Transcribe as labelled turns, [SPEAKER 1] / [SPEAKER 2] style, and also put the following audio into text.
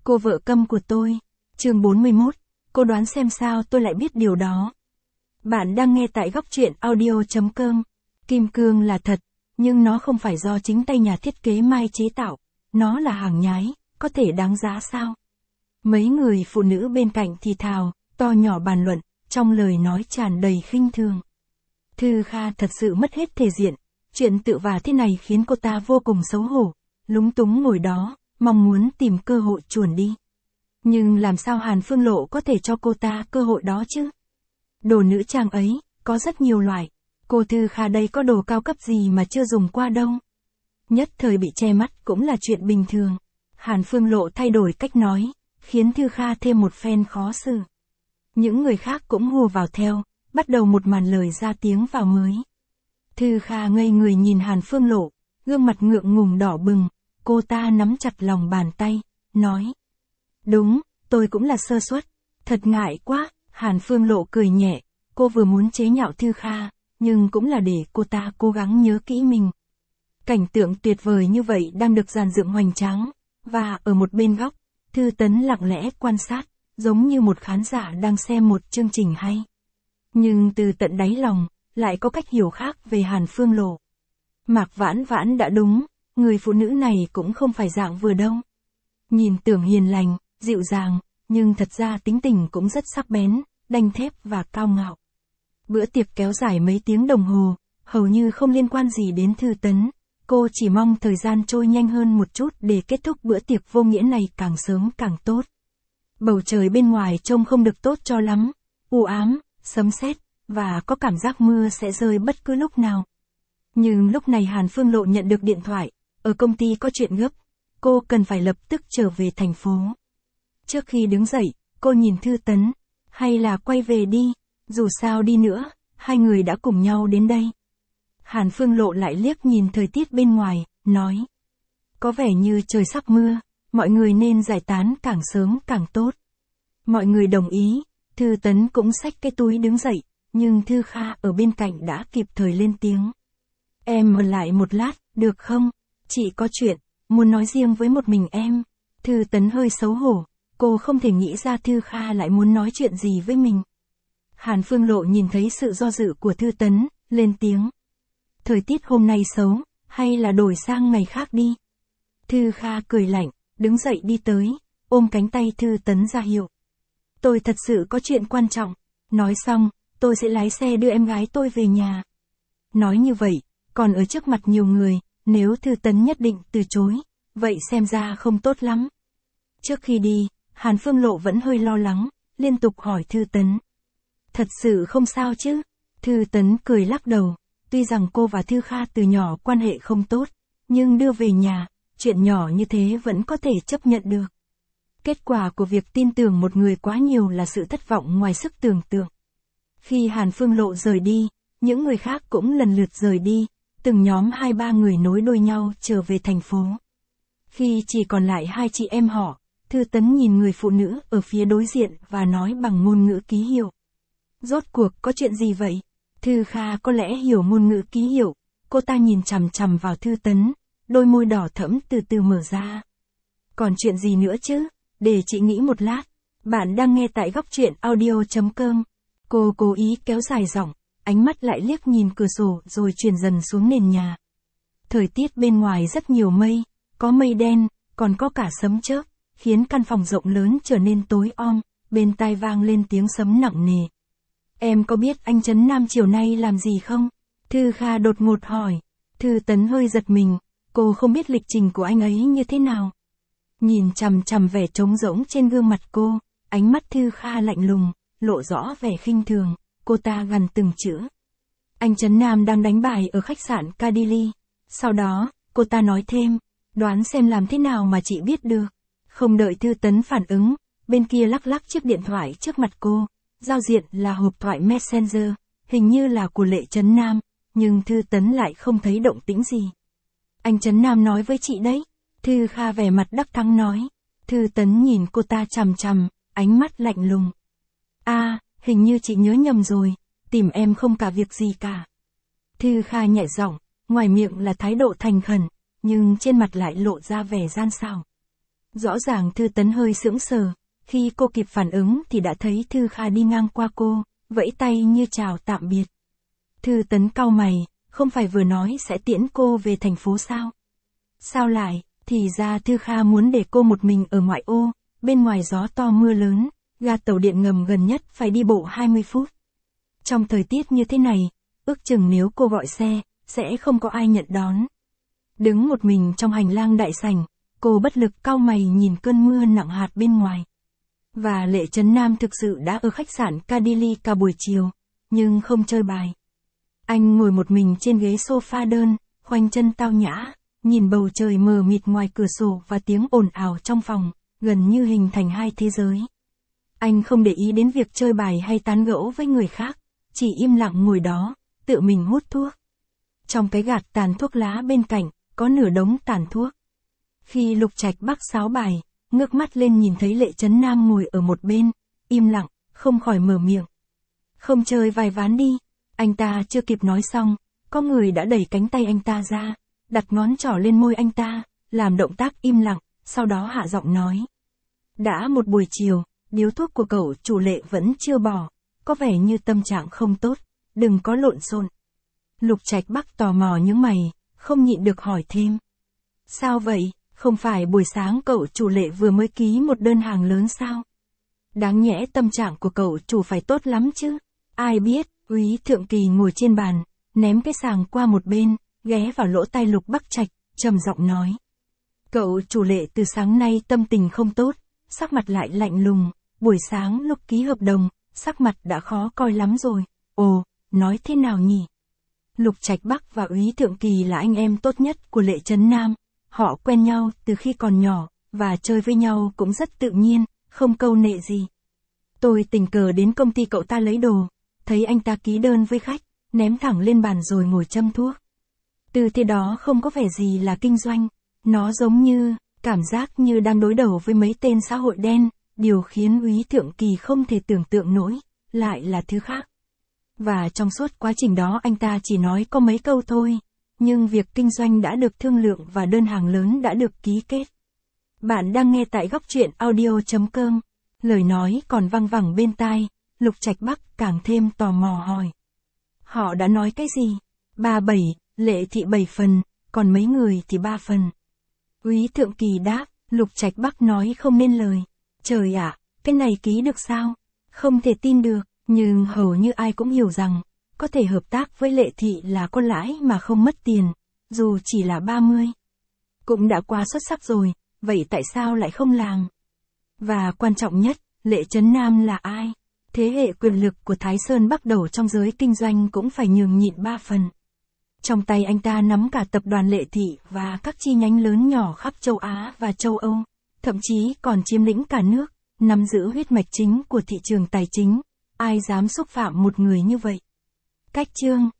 [SPEAKER 1] Cô vợ câm của tôi. Chương 41. Cô đoán xem sao tôi lại biết điều đó. Bạn đang nghe tại góc truyện audio.com. Kim cương là thật, nhưng nó không phải do chính tay nhà thiết kế Mai chế tạo. Nó là hàng nhái, có thể đáng giá sao? Mấy người phụ nữ bên cạnh thì thào, to nhỏ bàn luận, trong lời nói tràn đầy khinh thường. Thư Kha thật sự mất hết thể diện. Chuyện tự vả thế này khiến cô ta vô cùng xấu hổ, lúng túng ngồi đó, mong muốn tìm cơ hội chuồn đi. Nhưng làm sao Hàn Phương Lộ có thể cho cô ta cơ hội đó chứ? Đồ nữ trang ấy, có rất nhiều loại. Cô Thư Kha đây có đồ cao cấp gì mà chưa dùng qua đâu. Nhất thời bị che mắt cũng là chuyện bình thường. Hàn Phương Lộ thay đổi cách nói, khiến Thư Kha thêm một phen khó xử. Những người khác cũng hùa vào theo, bắt đầu một màn lời ra tiếng vào mới. Thư Kha ngây người nhìn Hàn Phương Lộ, gương mặt ngượng ngùng đỏ bừng, cô ta nắm chặt lòng bàn tay, nói. Đúng, tôi cũng là sơ suất, thật ngại quá. Hàn Phương Lộ cười nhẹ, cô vừa muốn chế nhạo Thư Kha, nhưng cũng là để cô ta cố gắng nhớ kỹ mình. Cảnh tượng tuyệt vời như vậy đang được dàn dựng hoành tráng, và ở một bên góc, Thư Tấn lặng lẽ quan sát, giống như một khán giả đang xem một chương trình hay. Nhưng từ tận đáy lòng, lại có cách hiểu khác về Hàn Phương Lộ. Mạc Vãn Vãn đã đúng, người phụ nữ này cũng không phải dạng vừa đâu. Nhìn tưởng hiền lành, dịu dàng, nhưng thật ra tính tình cũng rất sắc bén, đanh thép và cao ngạo. Bữa tiệc kéo dài mấy tiếng đồng hồ, hầu như không liên quan gì đến Thư Tấn. Cô chỉ mong thời gian trôi nhanh hơn một chút để kết thúc bữa tiệc vô nghĩa này càng sớm càng tốt. Bầu trời bên ngoài trông không được tốt cho lắm, u ám, sấm sét, và có cảm giác mưa sẽ rơi bất cứ lúc nào. Nhưng lúc này Hàn Phương Lộ nhận được điện thoại, ở công ty có chuyện gấp, cô cần phải lập tức trở về thành phố. Trước khi đứng dậy, cô nhìn Thư Tấn, hay là quay về đi, dù sao đi nữa, hai người đã cùng nhau đến đây. Hàn Phương Lộ lại liếc nhìn thời tiết bên ngoài, nói. Có vẻ như trời sắp mưa, mọi người nên giải tán càng sớm càng tốt. Mọi người đồng ý, Thư Tấn cũng xách cái túi đứng dậy, nhưng Thư Kha ở bên cạnh đã kịp thời lên tiếng. Em ở lại một lát, được không? Chị có chuyện, muốn nói riêng với một mình em. Thư Tấn hơi xấu hổ, cô không thể nghĩ ra Thư Kha lại muốn nói chuyện gì với mình. Hàn Phương Lộ nhìn thấy sự do dự của Thư Tấn, lên tiếng. Thời tiết hôm nay xấu, hay là đổi sang ngày khác đi. Thư Kha cười lạnh, đứng dậy đi tới, ôm cánh tay Thư Tấn ra hiệu. Tôi thật sự có chuyện quan trọng, nói xong, tôi sẽ lái xe đưa em gái tôi về nhà. Nói như vậy, còn ở trước mặt nhiều người, nếu Thư Tấn nhất định từ chối, vậy xem ra không tốt lắm. Trước khi đi, Hàn Phương Lộ vẫn hơi lo lắng, liên tục hỏi Thư Tấn. Thật sự không sao chứ? Thư Tấn cười lắc đầu, tuy rằng cô và Thư Kha từ nhỏ quan hệ không tốt, nhưng đưa về nhà, chuyện nhỏ như thế vẫn có thể chấp nhận được. Kết quả của việc tin tưởng một người quá nhiều là sự thất vọng ngoài sức tưởng tượng. Khi Hàn Phương Lộ rời đi, những người khác cũng lần lượt rời đi, từng nhóm 2-3 người nối đuôi nhau trở về thành phố. Khi chỉ còn lại hai chị em họ, Thư Tấn nhìn người phụ nữ ở phía đối diện và nói bằng ngôn ngữ ký hiệu. Rốt cuộc có chuyện gì vậy? Thư Kha có lẽ hiểu ngôn ngữ ký hiệu, cô ta nhìn chằm chằm vào Thư Tấn, đôi môi đỏ thẫm từ từ mở ra. Còn chuyện gì nữa chứ? Để chị nghĩ một lát. Bạn đang nghe tại góc truyện audio.com. Cô cố ý kéo dài giọng, ánh mắt lại liếc nhìn cửa sổ rồi chuyển dần xuống nền nhà. Thời tiết bên ngoài rất nhiều mây, có mây đen, còn có cả sấm chớp, khiến căn phòng rộng lớn trở nên tối om, bên tai vang lên tiếng sấm nặng nề. Em có biết anh Trấn Nam chiều nay làm gì không? Thư Kha đột ngột hỏi. Thư Tấn hơi giật mình, cô không biết lịch trình của anh ấy như thế nào. Nhìn chằm chằm vẻ trống rỗng trên gương mặt cô, ánh mắt Thư Kha lạnh lùng, lộ rõ vẻ khinh thường, cô ta gằn từng chữ. Anh Trấn Nam đang đánh bài ở khách sạn Cadili. Sau đó, cô ta nói thêm, đoán xem làm thế nào mà chị biết được. Không đợi Thư Tấn phản ứng, bên kia lắc lắc chiếc điện thoại trước mặt cô, giao diện là hộp thoại Messenger, hình như là của Lệ Trấn Nam, nhưng Thư Tấn lại không thấy động tĩnh gì. Anh Trấn Nam nói với chị đấy. Thư Kha vẻ mặt đắc thắng nói. Thư Tấn nhìn cô ta chằm chằm, ánh mắt lạnh lùng. Hình như chị nhớ nhầm rồi, tìm em không cả việc gì cả. Thư Kha nhẹ giọng, ngoài miệng là thái độ thành khẩn, nhưng trên mặt lại lộ ra vẻ gian xảo. Rõ ràng Thư Tấn hơi sững sờ, khi cô kịp phản ứng thì đã thấy Thư Kha đi ngang qua cô, vẫy tay như chào tạm biệt. Thư Tấn cau mày, không phải vừa nói sẽ tiễn cô về thành phố sao? Sao lại, thì ra Thư Kha muốn để cô một mình ở ngoại ô, bên ngoài gió to mưa lớn, ga tàu điện ngầm gần nhất phải đi bộ 20 phút. Trong thời tiết như thế này, ước chừng nếu cô gọi xe, sẽ không có ai nhận đón. Đứng một mình trong hành lang đại sảnh, cô bất lực cau mày nhìn cơn mưa nặng hạt bên ngoài. Và Lệ Trấn Nam thực sự đã ở khách sạn Cadili cả buổi chiều, nhưng không chơi bài. Anh ngồi một mình trên ghế sofa đơn, khoanh chân tao nhã, nhìn bầu trời mờ mịt ngoài cửa sổ và tiếng ồn ào trong phòng, gần như hình thành hai thế giới. Anh không để ý đến việc chơi bài hay tán gẫu với người khác, chỉ im lặng ngồi đó, tự mình hút thuốc. Trong cái gạt tàn thuốc lá bên cạnh, có nửa đống tàn thuốc. Khi Lục Trạch Bắc sáo bài, ngước mắt lên nhìn thấy Lệ Trấn Nam ngồi ở một bên, im lặng, không khỏi mở miệng. Không chơi vài ván đi. Anh ta chưa kịp nói xong, có người đã đẩy cánh tay anh ta ra, đặt ngón trỏ lên môi anh ta, làm động tác im lặng, sau đó hạ giọng nói. Đã một buổi chiều, điếu thuốc của cậu chủ Lệ vẫn chưa bỏ, có vẻ như tâm trạng không tốt, đừng có lộn xộn. Lục Trạch Bắc tò mò nhướng mày, không nhịn được hỏi thêm. Sao vậy, không phải buổi sáng cậu chủ Lệ vừa mới ký một đơn hàng lớn sao? Đáng nhẽ tâm trạng của cậu chủ phải tốt lắm chứ, ai biết. Úy Thượng Kỳ ngồi trên bàn, ném cái sàng qua một bên, ghé vào lỗ tai Lục Bắc Trạch, trầm giọng nói. Cậu chủ Lệ từ sáng nay tâm tình không tốt, sắc mặt lại lạnh lùng, buổi sáng lúc ký hợp đồng, sắc mặt đã khó coi lắm rồi. Ồ, nói thế nào nhỉ? Lục Trạch Bắc và Úy Thượng Kỳ là anh em tốt nhất của Lệ Trấn Nam, họ quen nhau từ khi còn nhỏ, và chơi với nhau cũng rất tự nhiên, không câu nệ gì. Tôi tình cờ đến công ty cậu ta lấy đồ. Thấy anh ta ký đơn với khách, ném thẳng lên bàn rồi ngồi châm thuốc. Từ thế đó không có vẻ gì là kinh doanh, nó giống như, cảm giác như đang đối đầu với mấy tên xã hội đen, điều khiến Úy Thượng Kỳ không thể tưởng tượng nổi, lại là thứ khác. Và trong suốt quá trình đó anh ta chỉ nói có mấy câu thôi, nhưng việc kinh doanh đã được thương lượng và đơn hàng lớn đã được ký kết. Bạn đang nghe tại góc truyện audio.com, lời nói còn văng vẳng bên tai. Lục Trạch Bắc càng thêm tò mò hỏi. Họ đã nói cái gì? 37, Lệ thị 7 phần, còn mấy người thì 3 phần. Úy Thượng Kỳ đáp, Lục Trạch Bắc nói không nên lời. Trời ạ, cái này ký được sao? Không thể tin được, nhưng hầu như ai cũng hiểu rằng, có thể hợp tác với Lệ thị là có lãi mà không mất tiền, dù chỉ là 30. Cũng đã quá xuất sắc rồi, vậy tại sao lại không làm? Và quan trọng nhất, Lệ Trấn Nam là ai? Thế hệ quyền lực của Thái Sơn Bắc Đầu trong giới kinh doanh cũng phải nhường nhịn 3 phần. Trong tay anh ta nắm cả tập đoàn Lệ thị và các chi nhánh lớn nhỏ khắp châu Á và châu Âu, thậm chí còn chiếm lĩnh cả nước, nắm giữ huyết mạch chính của thị trường tài chính. Ai dám xúc phạm một người như vậy? Cách chương